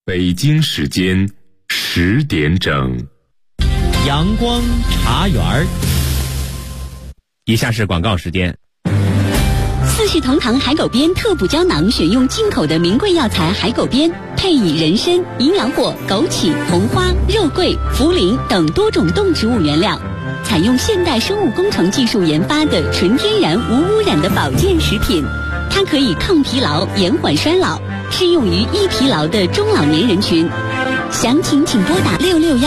北京时间10点整， 阳光茶园。以下是广告时间。 四世同堂海狗鞭特补胶囊选用进口的名贵药材海狗鞭，配以人参、营养果、枸杞、红花、肉桂、茯苓等多种动植物原料，采用现代生物工程技术研发的纯天然无污染的保健食品。它可以抗疲劳、延缓衰老，适用于易疲劳的中老年人群。详情请拨打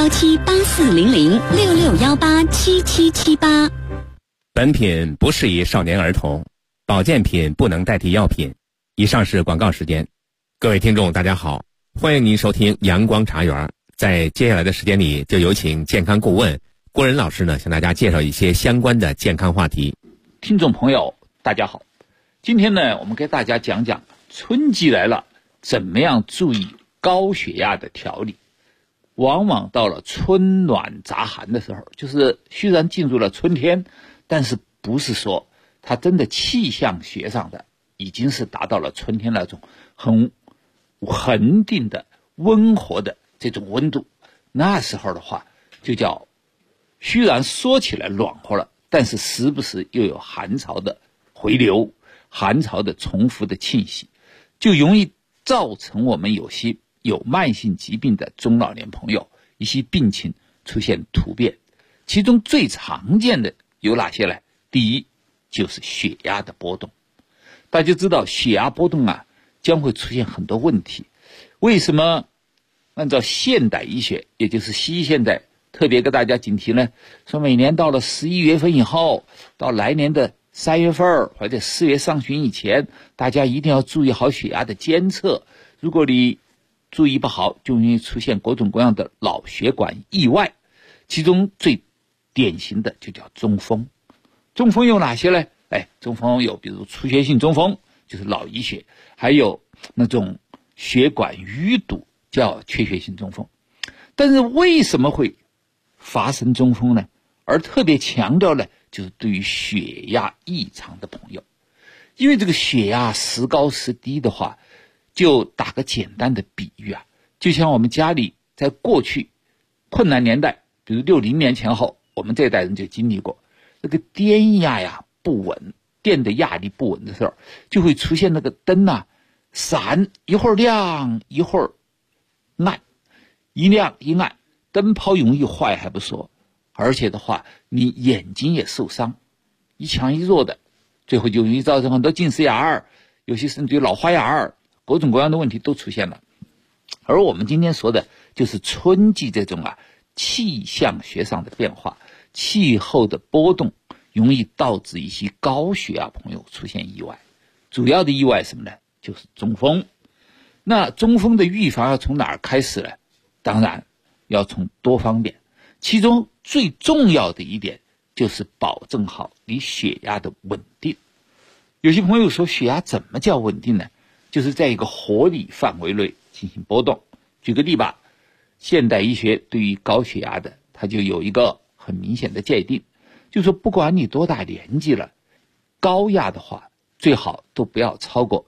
6617840066187778。 本品不适宜少年儿童，保健品不能代替药品。以上是广告时间。各位听众大家好，欢迎您收听阳光茶园。在接下来的时间里，就有请健康顾问郭仁老师呢，向大家介绍一些相关的健康话题。 听众朋友大家好，今天呢，我们给大家讲讲春季来了，怎么样注意高血压的调理。往往到了春暖杂寒的时候，就是虽然进入了春天，但是不是说它真的气象学上的已经是达到了春天那种很恒定的温和的这种温度。那时候的话就叫虽然说起来暖和了，但是时不时又有寒潮的回流，寒潮的重复的侵袭，就容易造成我们有些有慢性疾病的中老年朋友一些病情出现突变。其中最常见的有哪些呢？第一就是血压的波动。大家知道血压波动啊，将会出现很多问题。为什么按照现代医学，也就是西医现在特别给大家警惕呢？说每年到了11月份以后，到来年的3月份或者4月上旬以前，大家一定要注意好血压的监测。如果你注意不好，就容易出现各种各样的脑血管意外。其中最典型的就叫中风。中风有哪些呢？中风有比如出血性中风，就是脑溢血，还有那种血管淤堵，叫缺血性中风。但是为什么会发生中风呢？而特别强调呢，就是对于血压异常的朋友。因为这个血压时高时低的话，就打个简单的比喻啊，就像我们家里在过去困难年代，比如60年前后，我们这代人就经历过那个电压呀不稳，电的压力不稳的时候，就会出现那个灯啊闪，一会儿亮一会儿暗，一亮一暗，灯泡容易坏还不说，而且的话你眼睛也受伤，一强一弱的，最后就容易造成很多近视眼儿，有些甚至于老花眼儿，各种各样的问题都出现了。而我们今天说的就是春季这种气象学上的变化，气候的波动容易导致一些高血压朋友出现意外。主要的意外是什么呢？就是中风。那中风的预防要从哪儿开始呢？当然要从多方面，其中最重要的一点就是保证好你血压的稳定。有些朋友说血压怎么叫稳定呢？就是在一个合理范围内进行波动。举个例吧，现代医学对于高血压的，它就有一个很明显的界定，就是说不管你多大年纪了，高压的话最好都不要超过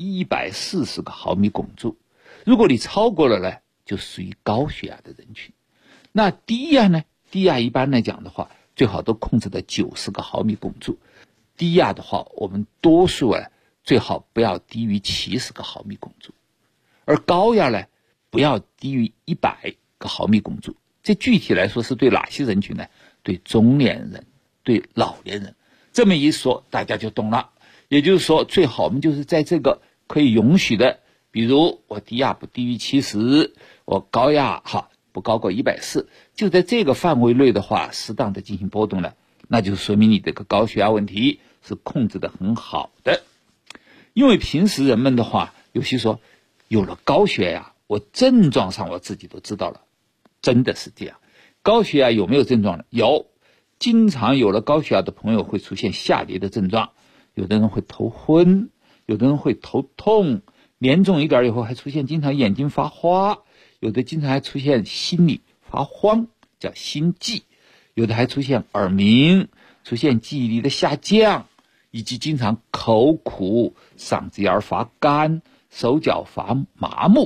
140个毫米汞柱。如果你超过了呢，就属于高血压的人群。那低压呢？低压一般来讲的话，最好都控制在90个毫米汞柱。低压的话，我们多数最好不要低于70个毫米汞柱。而高压呢，不要低于100个毫米汞柱。这具体来说是对哪些人群呢？对中年人，对老年人。这么一说大家就懂了。也就是说最好我们就是在这个可以允许的，比如我低压不低于70，我高压不高过140，就在这个范围内的话适当的进行波动呢，那就说明你这个高血压问题是控制的很好的。因为平时人们的话有些说有了高血压，我症状上我自己都知道了，真的是这样。高血压有没有症状呢？有，经常有了高血压的朋友会出现下列的症状。有的人会头昏，有的人会头痛，严重一点以后还出现经常眼睛发花，有的经常还出现心里发慌，叫心悸，有的还出现耳鸣，出现记忆力的下降，以及经常口苦、嗓子眼发干、手脚发麻木，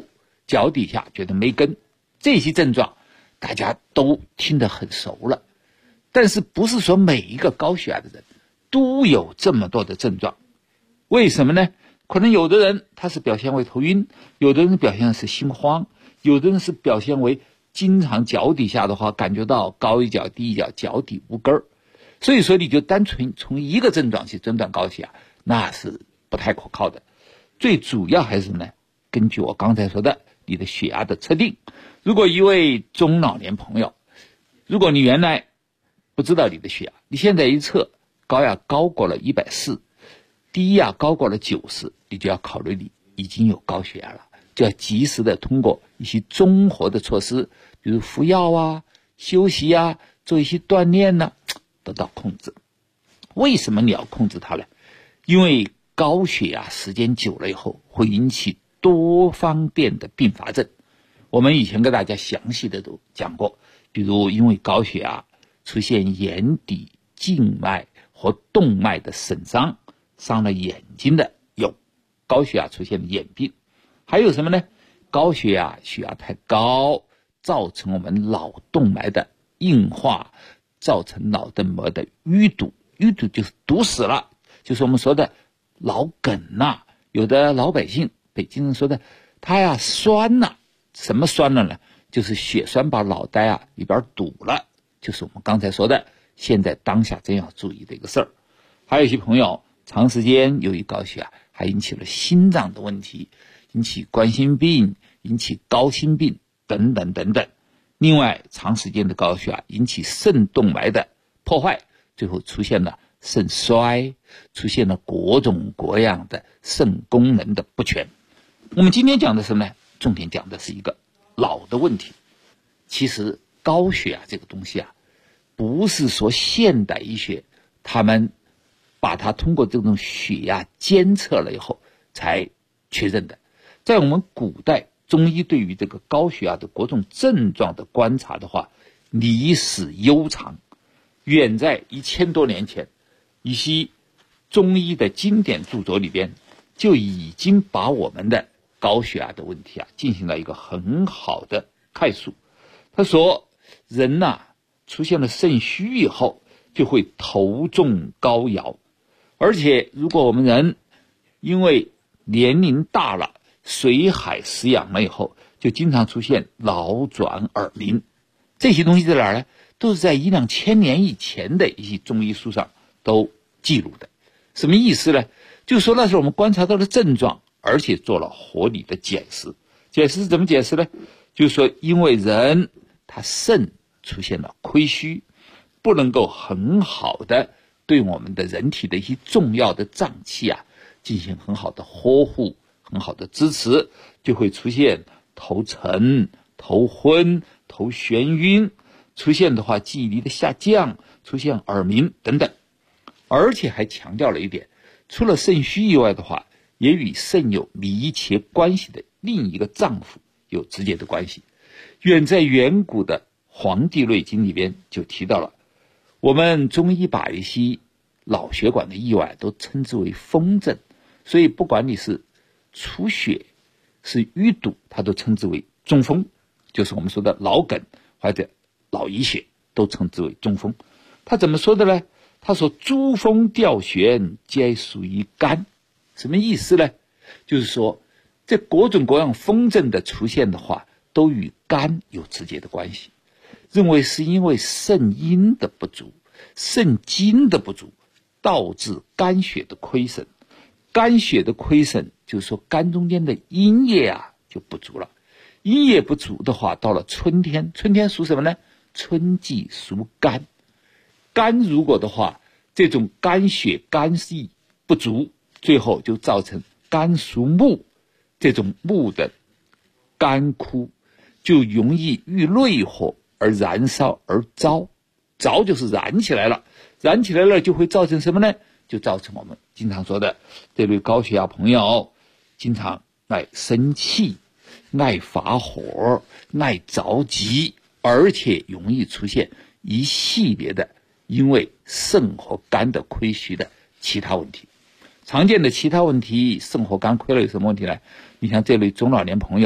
脚底下觉得没根，这些症状大家都听得很熟了。但是不是说每一个高血压的人都有这么多的症状？为什么呢？可能有的人他是表现为头晕，有的人表现是心慌，有的人是表现为经常脚底下的话感觉到高一脚低一脚，脚底无根儿。所以说你就单纯从一个症状去诊断高血压，那是不太可靠的。最主要还是呢，根据我刚才说的你的血压的测定。如果一位中老年朋友，如果你原来不知道你的血压，你现在一测高压高过了140，低压高过了90，你就要考虑你已经有高血压了，就要及时的通过一些综合的措施，比如服药啊、休息啊、做一些锻炼呢，得到控制。为什么你要控制它呢？因为高血压时间久了以后会引起多方面的并发症。我们以前跟大家详细的都讲过，比如因为高血压出现眼底静脉和动脉的损伤，伤了眼睛的有高血压出现的眼病。还有什么呢？高血压血压太高，造成我们脑动脉的硬化，造成脑动脉的淤堵，淤堵就是堵死了，就是我们说的脑梗呐。有的老百姓，北京人说的他呀酸呐，什么酸了呢？就是血栓把脑袋啊里边堵了，就是我们刚才说的现在当下真要注意的一个事儿。还有一些朋友长时间由于高血压还引起了心脏的问题，引起冠心病，引起高心病等等等等。另外长时间的高血压引起肾动脉的破坏，最后出现了肾衰，出现了各种各样的肾功能的不全。我们今天讲的是呢，重点讲的是一个脑的问题。其实高血压这个东西啊，不是说现代医学他们把它通过这种血压监测了以后才确认的。在我们古代中医对于这个高血压的各种症状的观察的话，历史悠长，远在1000多年前，一些中医的经典著作里边就已经把我们的高血压的问题啊进行了一个很好的概述。他说人呐，出现了肾虚以后就会头重高摇，而且如果我们人因为年龄大了，水海失养了以后，就经常出现脑转耳鸣。这些东西在哪儿呢？都是在1-2000年以前的一些中医书上都记录的。什么意思呢？就是说那是我们观察到的症状，而且做了合理的解释。解释是怎么解释呢？就是说因为人他肾出现了亏虚，不能够很好的对我们的人体的一些重要的脏器啊进行很好的呵护，很好的支持，就会出现头沉、头昏、头眩晕，出现的话记忆力的下降，出现耳鸣等等。而且还强调了一点，除了肾虚以外的话，也与肾有密切关系的另一个脏腑有直接的关系。远在远古的《黄帝内经》里边就提到了，我们中医把一些脑血管的意外都称之为风症，所以不管你是出血是淤堵，它都称之为中风，就是我们说的脑梗或者脑溢血都称之为中风。他怎么说的呢？他说诸风调旋皆属于肝。什么意思呢？就是说这各种各样风症的出现的话都与肝有直接的关系，认为是因为肾阴的不足、肾精的不足导致肝血的亏损。肝血的亏损就是说肝中间的阴液啊就不足了。阴液不足的话，到了春天，春天属什么呢？春季属肝。肝如果的话，这种肝血肝气不足，最后就造成肝属木，这种木的肝枯就容易遇内火而燃烧而着，着就是燃起来了，燃起来了就会造成什么呢？就造成我们经常说的这类高血压朋友经常爱生气、爱发火、爱着急，而且容易出现一系列的因为肾和肝的亏虚的其他问题。常见的其他问题，肾和肝亏了有什么问题呢？你像这类中老年朋友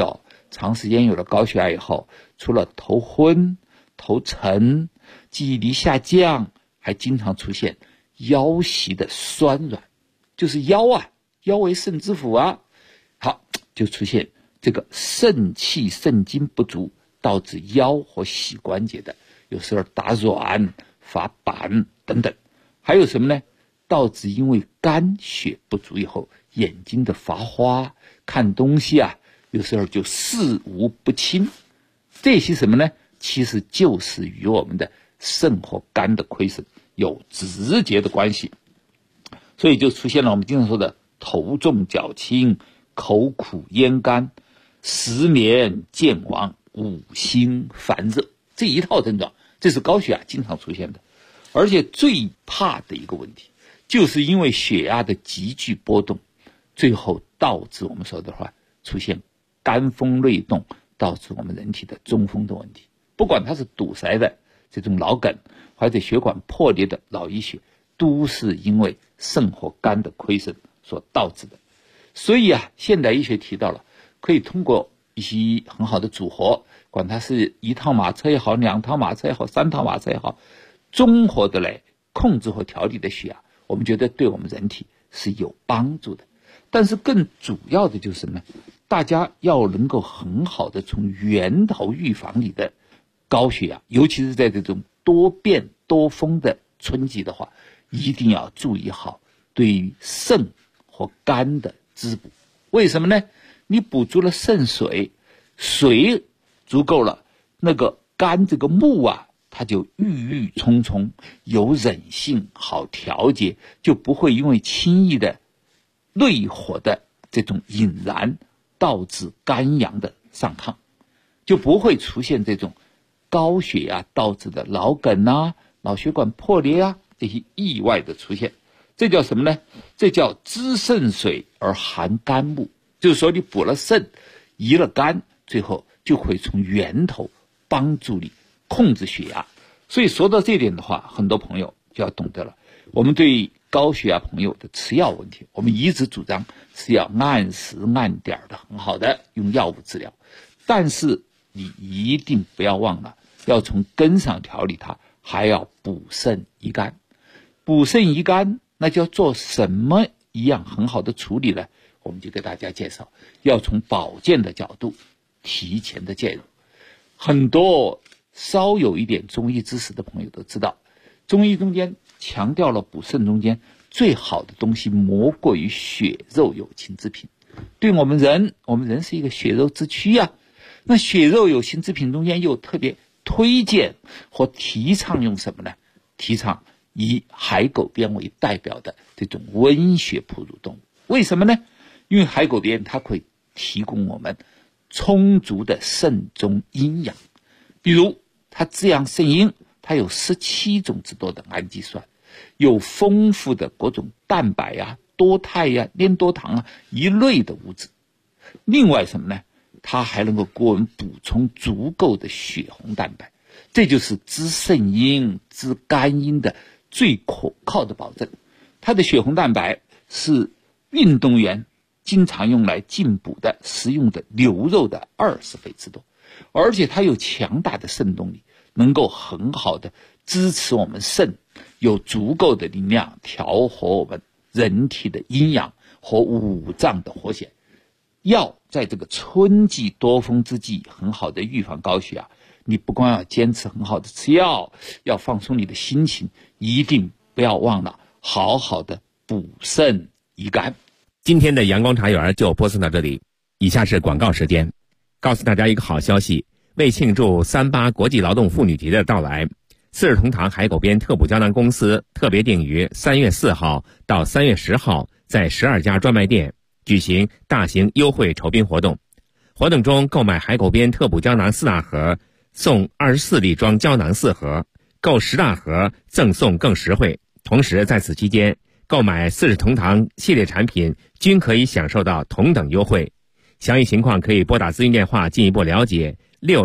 长时间有了高血压以后，除了头昏、头沉、记忆力下降，还经常出现腰膝的酸软，就是腰为肾之府啊，好，就出现这个肾气肾精不足，导致腰和膝关节的有时候打软、发板等等。还有什么呢？导致因为肝血不足以后，眼睛的发花，看东西有时候就视无不清。这些什么呢？其实就是与我们的肾和肝的亏损有直接的关系。所以就出现了我们经常说的头重脚轻、口苦咽干、失眠健忘、五心烦热这一套症状，这是高血压经常出现的。而且最怕的一个问题，就是因为血压的急剧波动，最后导致我们说的话出现肝风内动，导致我们人体的中风的问题。不管它是堵塞的这种脑梗，或者血管破裂的脑溢血，都是因为肾和肝的亏损所导致的。所以现代医学提到了，可以通过一些很好的组合，管它是1趟马车也好，2趟马车也好，3趟马车也好，综合的来控制和调理的血压，我们觉得对我们人体是有帮助的。但是更主要的就是呢，大家要能够很好的从源头预防你的高血压，尤其是在这种多变多风的春季的话，一定要注意好对于肾和肝的滋补。为什么呢？你补足了肾水，水足够了，那个肝这个木它就郁郁葱葱，有韧性，好调节，就不会因为轻易的内火的这种引燃导致肝阳的上亢，就不会出现这种高血压导致的脑梗脑血管破裂这些意外的出现。这叫什么呢？这叫滋肾水而寒肝木，就是说你补了肾，移了肝，最后就会从源头帮助你控制血压。所以说到这点的话，很多朋友就要懂得了，我们对高血压朋友的吃药问题，我们一直主张是要按时按点的很好的用药物治疗，但是你一定不要忘了要从根上调理它，还要补肾益肝。补肾益肝那就要做什么一样很好的处理呢？我们就给大家介绍，要从保健的角度提前的介入。很多稍有一点中医知识的朋友都知道，中医中间强调了补肾中间最好的东西莫过于血肉有情之品。对我们人是一个血肉之躯那血肉有情之品中间又特别推荐或提倡用什么呢？提倡以海狗鞭为代表的这种温血哺乳动物。为什么呢？因为海狗鞭它会提供我们充足的肾中阴阳，比如它滋养肾阴，它有17种之多的氨基酸，有丰富的各种蛋白多肽链多糖一类的物质。另外什么呢？它还能够给我们补充足够的血红蛋白，这就是滋肾阴、滋肝阴的最可靠的保证。它的血红蛋白是运动员经常用来进补的食用的牛肉的20倍之多，而且它有强大的肾动力，能够很好的支持我们肾有足够的力量调和我们人体的阴阳和五脏的和谐。要在这个春季多风之际很好的预防高血压，你不光要坚持很好的吃药，要放松你的心情，一定不要忘了好好的补肾益肝。 今天的阳光茶园就播送到这里，以下是广告时间。告诉大家一个好消息，为庆祝38国际劳动妇女节的到来，四世同堂海狗鞭特补胶囊公司特别定于3月4号到3月10号在12家专卖店举行大型优惠酬宾活动。活动中购买海狗鞭特补胶囊4大盒送24粒装胶囊4盒，购10大盒赠送更实惠。同时在此期间购买四世同堂系列产品均可以享受到同等优惠。详细情况可以拨打咨询电话进一步了解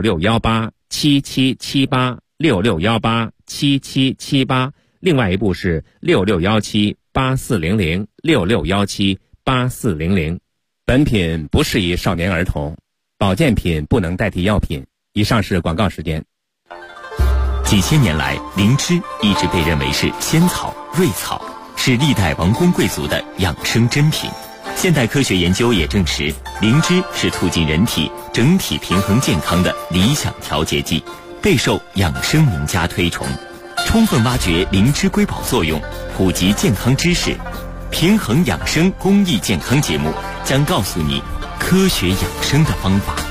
，66187778 66187778，另外一部是66178400 66178400。本品不适宜少年儿童， 保健品不能代替药品。以上是广告时间。 几千年来，灵芝一直被认为是仙草、瑞草，是历代王公贵族的养生珍品。现代科学研究也证实，灵芝是促进人体整体平衡健康的理想调节剂，备受养生名家推崇。充分挖掘灵芝瑰宝作用，普及健康知识，平衡养生公益健康节目将告诉你科学养生的方法。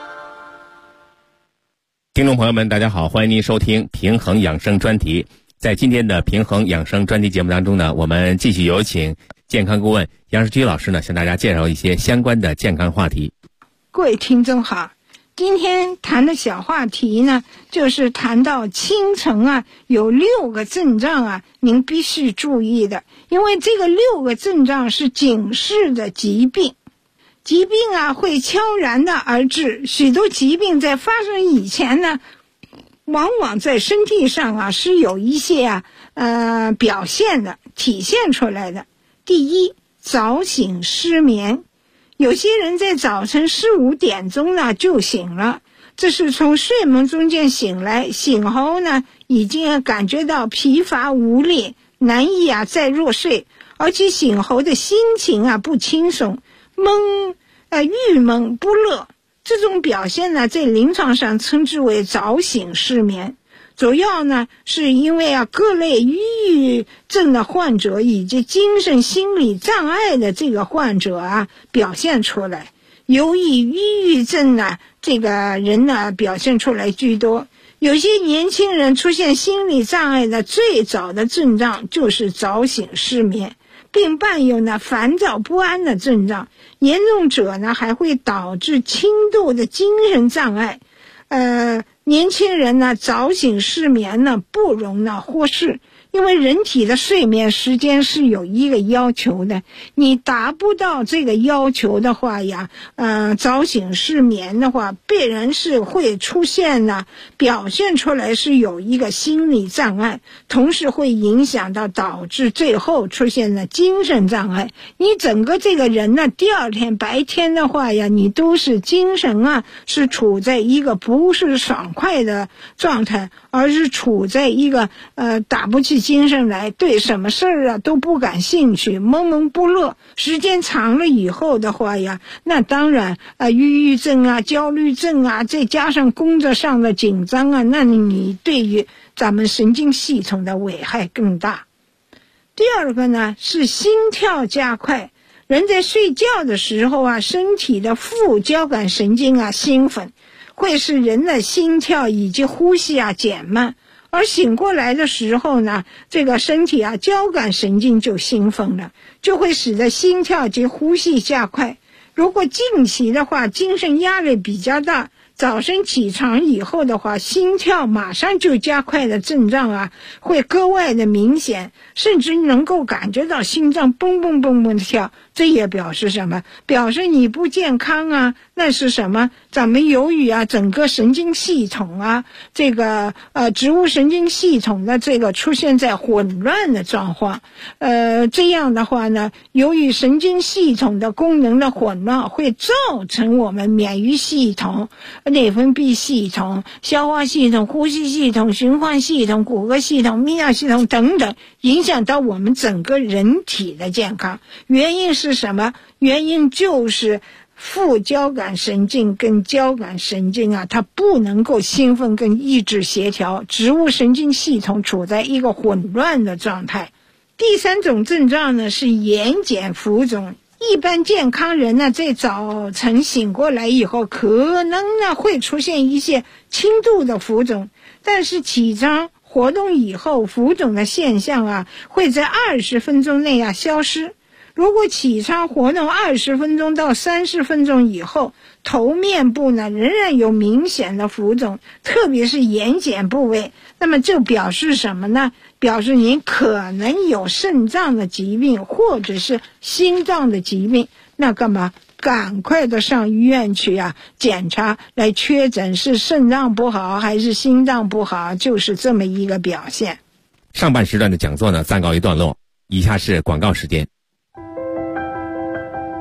听众朋友们，大家好，欢迎您收听平衡养生专题。在今天的平衡养生专题节目当中呢，我们继续有请健康顾问杨世居老师呢，向大家介绍一些相关的健康话题。 各位听众好，今天谈的小话题呢，就是谈到清晨啊，有6个症状啊，您必须注意的，因为这个6个症状是警示的疾病。疾病啊会悄然的而至，许多疾病在发生以前呢，往往在身体上啊是有一些表现的，体现出来的。第一，早醒失眠，有些人在早晨4、5点钟呢就醒了，这是从睡梦中间醒来，醒后呢已经感觉到疲乏无力，难以再入睡，而且醒后的心情啊不轻松，郁闷不乐，这种表现呢在临床上称之为早醒失眠。主要呢是因为各类抑郁症的患者以及精神心理障碍的这个患者表现出来。由于抑郁症呢这个人呢表现出来居多，有些年轻人出现心理障碍的最早的症状就是早醒失眠，并伴有呢烦躁不安的症状，严重者呢还会导致轻度的精神障碍。年轻人呢早醒失眠呢不容忽视，因为人体的睡眠时间是有一个要求的，你达不到这个要求的话早醒失眠的话，必然是会出现呢表现出来是有一个心理障碍，同时会影响到导致最后出现了精神障碍。你整个这个人呢第二天白天的话你都是精神是处在一个不是爽快的状态，而是处在一个打不起精神来，对什么事儿都不感兴趣，闷闷不乐。时间长了以后的话那当然抑郁症焦虑症再加上工作上的紧张那你对于咱们神经系统的危害更大。第二个呢是心跳加快，人在睡觉的时候身体的副交感神经兴奋，会使人的心跳以及呼吸减慢，而醒过来的时候呢，这个身体交感神经就兴奋了，就会使得心跳及呼吸加快。如果近期的话精神压力比较大，早晨起床以后的话，心跳马上就加快的症状会格外的明显，甚至能够感觉到心脏蹦蹦蹦蹦的跳。这也表示什么？表示你不健康那是什么？咱们由于整个神经系统这个植物神经系统的这个出现在混乱的状况，这样的话呢，由于神经系统的功能的混乱，会造成我们免疫系统、内分泌系统、消化系统、呼吸系统、循环系统、骨骼系统、泌尿系统等等，影响到我们整个人体的健康。原因是什么？原因就是副交感神经跟交感神经它不能够兴奋跟抑制协调，植物神经系统处在一个混乱的状态。第三种症状呢是眼睑浮肿。一般健康人呢在早晨醒过来以后，可能呢会出现一些轻度的浮肿，但是起床活动以后，浮肿的现象会在20分钟内消失。如果起床活动20分钟到30分钟以后，头面部呢仍然有明显的浮肿，特别是眼睑部位，那么就表示什么呢？表示您可能有肾脏的疾病或者是心脏的疾病，那干嘛？赶快的上医院去检查，来确诊是肾脏不好还是心脏不好，就是这么一个表现。 上半时段的讲座呢暂告一段落，以下是广告时间。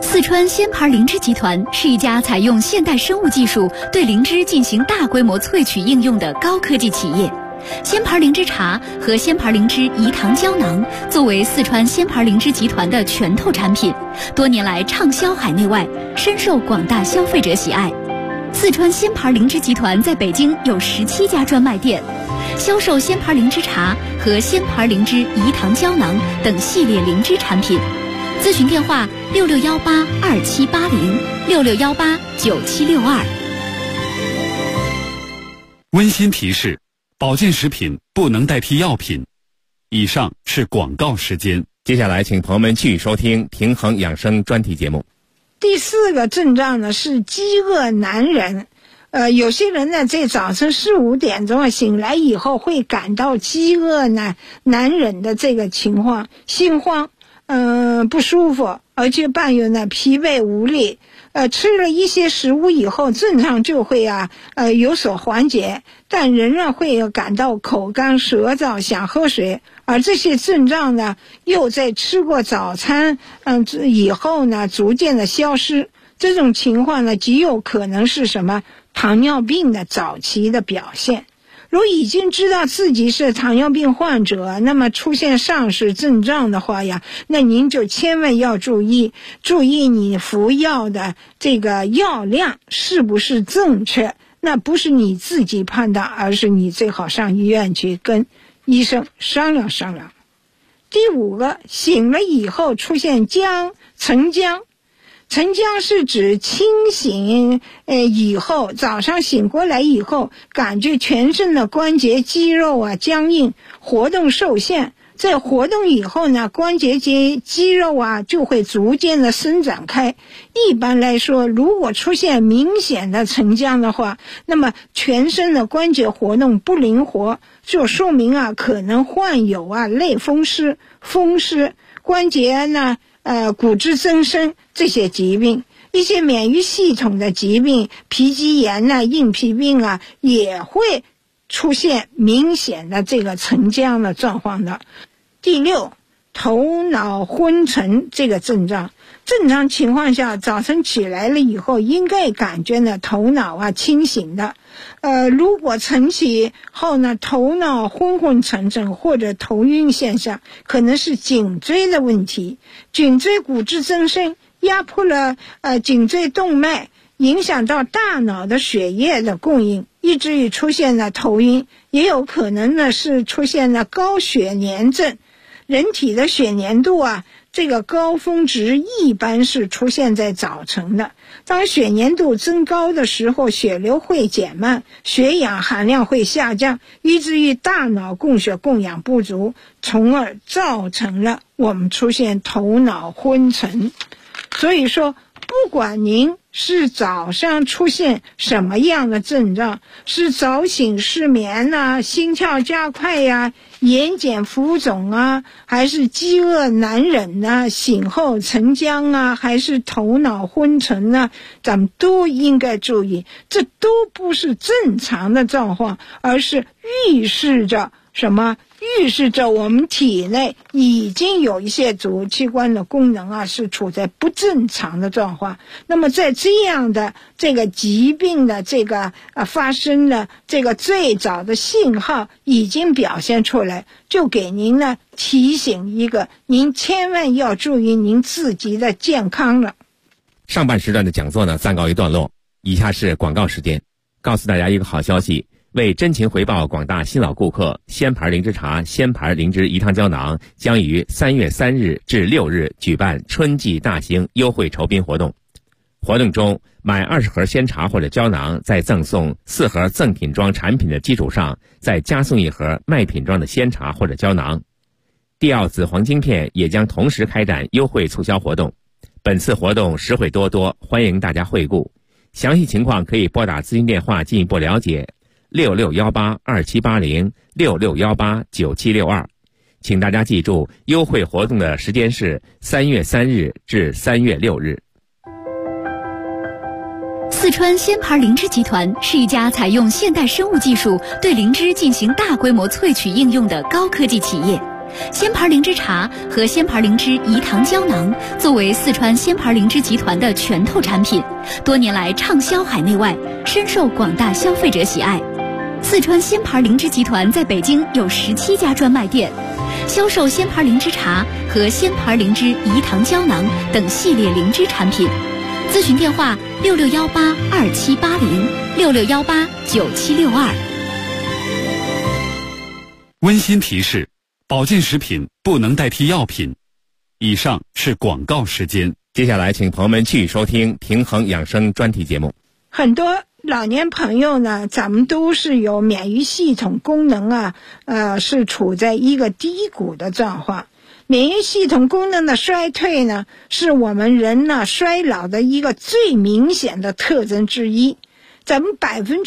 四川鲜牌灵芝集团是一家采用现代生物技术对灵芝进行大规模萃取应用的高科技企业。鲜牌灵芝茶和鲜牌灵芝饴糖胶囊作为四川鲜牌灵芝集团的拳头产品，多年来畅销海内外，深受广大消费者喜爱。四川鲜牌灵芝集团在北京有17家专卖店，销售鲜牌灵芝茶和鲜牌灵芝饴糖胶囊等系列灵芝产品。咨询电话6618278066189762。 温馨提示：保健食品不能代替药品。以上是广告时间。 接下来请朋友们继续收听平衡养生专题节目。 第4个症状呢是饥饿难忍。有些人呢在早晨4、5点钟醒来以后会感到饥饿难忍的这个情况，心慌，不舒服，而且伴有呢疲惫无力。吃了一些食物以后，症状就会有所缓解，但仍然会感到口干舌燥，想喝水。而这些症状呢，又在吃过早餐以后呢，逐渐的消失。这种情况呢，极有可能是什么？糖尿病的早期的表现。如已经知道自己是糖尿病患者，那么出现上述症状的话呀，那您就千万要注意你服药的这个药量是不是正确。那不是你自己判断，而是你最好上医院去跟医生商量商量。第5个，醒了以后出现晨僵。晨僵是指清醒以后，早上醒过来以后，感觉全身的关节肌肉僵硬，活动受限。在活动以后呢，关节肌肉就会逐渐的伸展开。一般来说，如果出现明显的晨僵的话，那么全身的关节活动不灵活，就说明可能患有类风湿、关节呢骨质增生这些疾病。一些免疫系统的疾病，皮肌炎硬皮病也会出现明显的这个晨僵的状况的。第6，头脑昏沉这个症状。正常情况下，早晨起来了以后，应该感觉呢头脑清醒的。如果晨起后呢，头脑昏沉沉或者头晕现象，可能是颈椎的问题。颈椎骨质增生压迫了颈椎动脉，影响到大脑的血液的供应，以至于出现了头晕。也有可能呢是出现了高血粘症。人体的血粘度这个高峰值一般是出现在早晨的。当血粘度增高的时候，血流会减慢，血氧含量会下降，以至于大脑供血供氧不足，从而造成了我们出现头脑昏沉。所以说，不管您是早上出现什么样的症状，是早醒失眠心跳加快眼睑浮肿还是饥饿难忍醒后晨僵还是头脑昏沉咱们都应该注意，这都不是正常的状况，而是预示着什么？预示着我们体内已经有一些主器官的功能是处在不正常的状况。那么在这样的这个疾病的这个发生的这个最早的信号已经表现出来，就给您呢提醒一个，您千万要注意您自己的健康了。 上半时段的讲座呢暂告一段落，以下是广告时间。告诉大家一个好消息，为真情回报广大新老顾客，鲜牌灵芝茶、鲜牌灵芝饴糖胶囊将于3月3日至6日举办春季大型优惠酬宾活动。活动中，买20盒鲜茶或者胶囊，在赠送4盒赠品装产品的基础上，再加送1盒卖品装的鲜茶或者胶囊。帝奥紫黄晶片也将同时开展优惠促销活动。本次活动实惠多多，欢迎大家惠顾。详细情况可以拨打咨询电话进一步了解，66182780 66189762。请大家记住，优惠活动的时间是3月3日至3月6日。 四川鲜牌灵芝集团是一家采用现代生物技术对灵芝进行大规模萃取应用的高科技企业。 仙牌灵芝茶和仙牌灵芝饴糖胶囊作为四川仙牌灵芝集团的拳头产品，多年来畅销海内外，深受广大消费者喜爱。四川仙牌灵芝集团在北京有17家专卖店，销售仙牌灵芝茶和仙牌灵芝饴糖胶囊等系列灵芝产品。咨询电话66182780，66189762。 温馨提示：保健食品不能代替药品。以上是广告时间。 接下来，请朋友们继续收听平衡养生专题节目。 很多老年朋友呢，咱们都是有免疫系统功能是处在一个低谷的状况。免疫系统功能的衰退呢，是我们人呢衰老的一个最明显的特征之一。咱们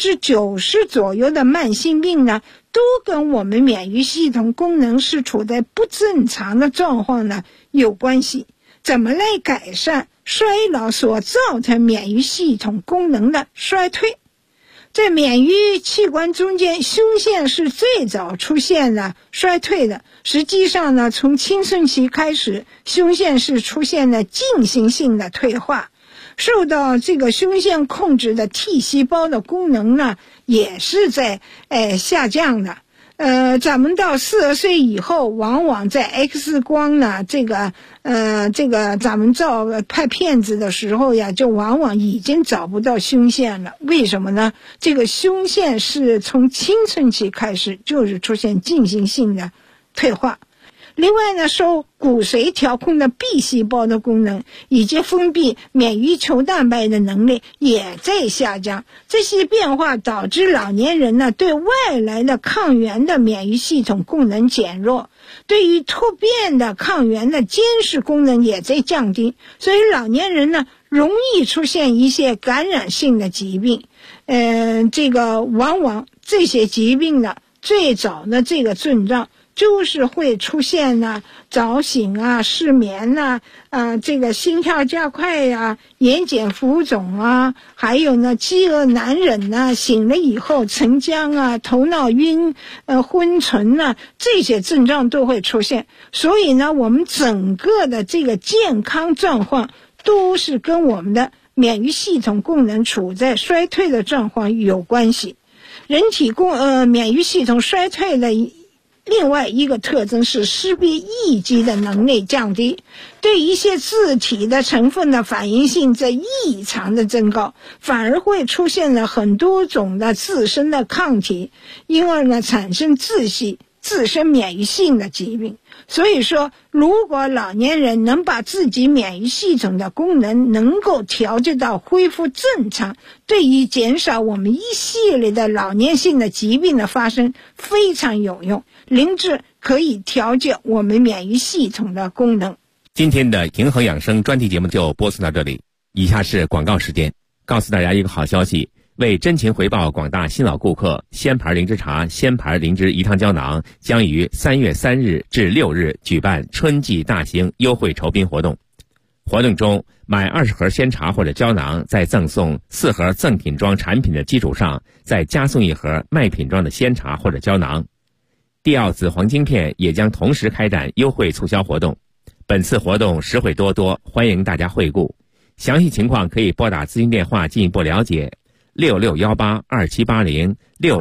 90%左右的慢性病呢，都跟我们免疫系统功能是处在不正常的状况呢有关系。怎么来改善衰老所造成免疫系统功能的衰退？在免疫器官中间，胸腺是最早出现了衰退的。实际上呢，从青春期开始，胸腺是出现了进行性的退化，受到这个胸腺控制的 T 细胞的功能呢，也是在下降的。咱们到40岁以后，往往在 X 光呢，这个咱们拍片子的时候呀，就往往已经找不到胸腺了。为什么呢？这个胸腺是从青春期开始就是出现进行性的退化。另外呢，受骨髓调控的 B 细胞的功能以及分泌免疫球蛋白的能力也在下降。这些变化导致老年人呢对外来的抗原的免疫系统功能减弱，对于突变的抗原的监视功能也在降低，所以老年人呢容易出现一些感染性的疾病。往往这些疾病的最早的这个症状就是会出现早醒失眠这个心跳加快眼睑浮肿还有呢饥饿难忍醒了以后沉僵头脑晕昏沉这些症状都会出现。所以呢，我们整个的这个健康状况都是跟我们的免疫系统功能处在衰退的状况有关系。人体免疫系统衰退的另外一个特征是识别异己的能力降低，对一些自体的成分的反应性在异常的增高，反而会出现了很多种的自身的抗体，因而呢产生自身免疫性的疾病。所以说，如果老年人能把自己免疫系统的功能能够调节到恢复正常，对于减少我们一系列的老年性的疾病的发生非常有用。灵芝可以调节我们免疫系统的功能。 今天的平衡养生专题节目就播送到这里，以下是广告时间。告诉大家一个好消息，为真情回报广大新老顾客，仙牌灵芝茶、仙牌灵芝饴糖胶囊将于3月3日至6日举办春季大型优惠酬宾活动。活动中，买20盒鲜茶或者胶囊，在赠送4盒赠品装产品的基础上，再加送1盒卖品装的鲜茶或者胶囊。地奥紫黄晶片也将同时开展优惠促销活动。本次活动实惠多多，欢迎大家惠顾。详细情况可以拨打咨询电话进一步了解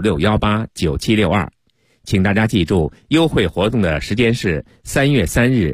，66182780，66189762。请大家记住，优惠活动的时间是3月3日